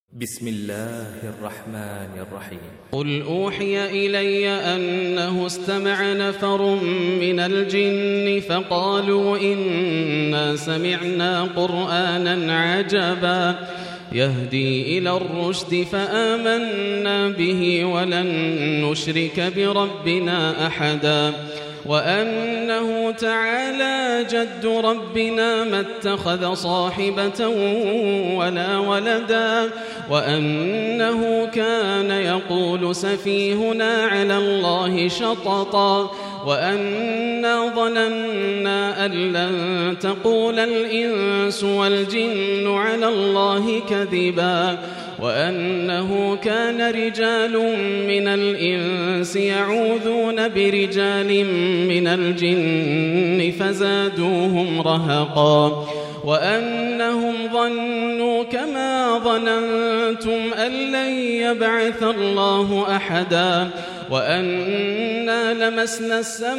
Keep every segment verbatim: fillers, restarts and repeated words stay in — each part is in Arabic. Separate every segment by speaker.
Speaker 1: بسم الله الرحمن الرحيم.
Speaker 2: قل أوحي إلي أنه استمع نفر من الجن فقالوا إنا سمعنا قرآنا عجبا يهدي إلى الرشد فآمنا به ولن نشرك بربنا أحدا وأنه تعالى جد ربنا ما اتخذ صاحبة ولا ولدا وأنه كان يقول سفيهنا على الله شططا وأنا ظننا أن لن تقول الإنس والجن على الله كذبا وأنه كان رجال من الإنس يعوذون برجال من الجن فزادوهم رهقا وأنهم ظنوا كما ظننتم أن لن يبعث الله أحدا وأنا لمسنا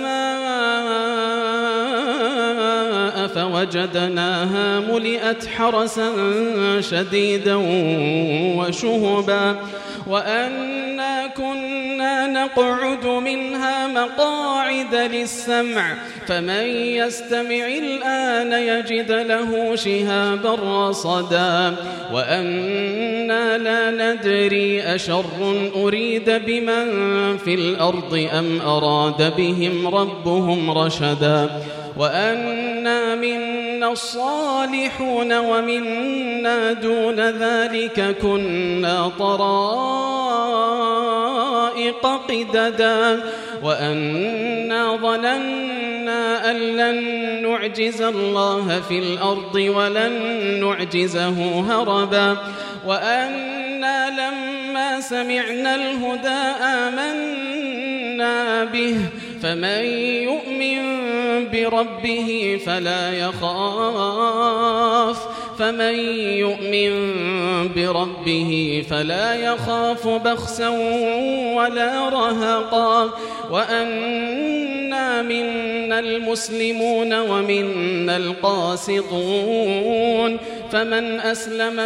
Speaker 2: السماء فوجدناها ملئت حرسا شديدا وشهبا وأنا كنا نقعد منها مقاعد للسمع فمن يستمع الآن يجد له شهابا رصدا وأنا لا ندري أشر أريد بمن في الأرض أم أراد بهم ربهم رشدا وأنا منا الصالحون ومنا دون ذلك كنا طرائق قددا وأنا ظننا أن لن نعجز الله في الأرض ولن نعجزه هربا وأنا لما سمعنا الهدى آمنا به فمن يؤمن بربه فلا يخاف فمن يؤمن بربه فلا يخاف بخسا ولا رهقا وأنا منا المسلمون ومنا القاسطون فمن أسلم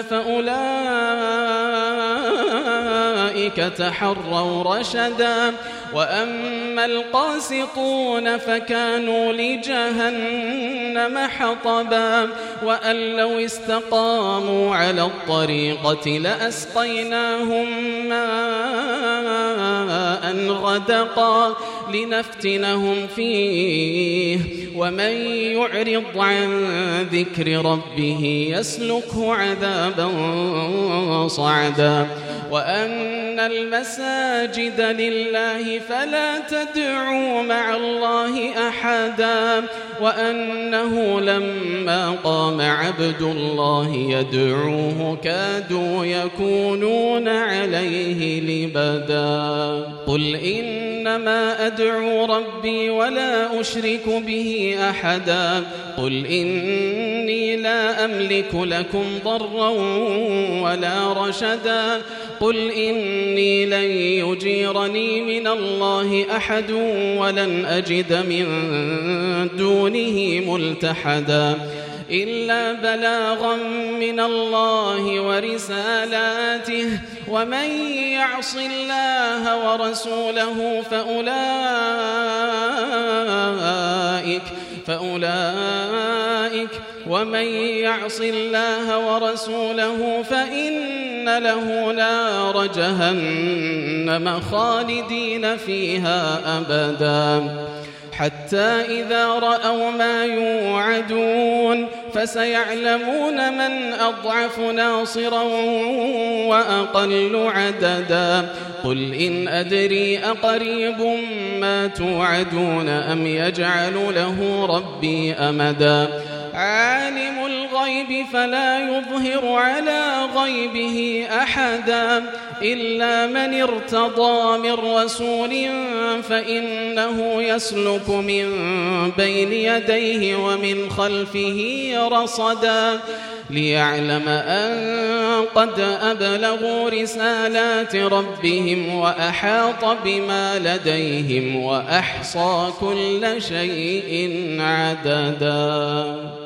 Speaker 2: فأولئك تحروا رشدا وأما القاسطون فكانوا لجهنم حطبا وأن لو استقاموا على الطريقة لأسقيناهم ماء غدقا لنفتنهم فيه ومن يعرض عن ذكر ربه يسلكه عذابا صعدا وأن المساجد لله فلا تدعوا مع الله أحدا وأنه لما قام عبد الله يدعوه كادوا يكونون عليه لبدا قل إنما أدعو ربي ولا أشرك به أحدا قل إني لا أملك لكم ضرا ولا رشدا قل إني لن يجيرني من الله أحد ولن أجد من دونه ملتحدا إلا بلاغا من الله ورسالاته ومن يعص الله ورسوله فأولئك فأولئك ومن يعص الله ورسوله فإن له نار جهنم خالدين فيها أبدا حتى إذا رأوا ما يوعدون فسيعلمون من أضعف ناصرا وأقل عددا قل إن أدري أقريب ما توعدون أم يجعل له ربي أمدا عالم الغيب فلا يظهر على غيبه أحدا إلا من ارتضى من رسول فإنه يسلك من بين يديه ومن خلفه رصدا ليعلم أن قد أبلغوا رسالات ربهم وأحاط بما لديهم وأحصى كل شيء عددا.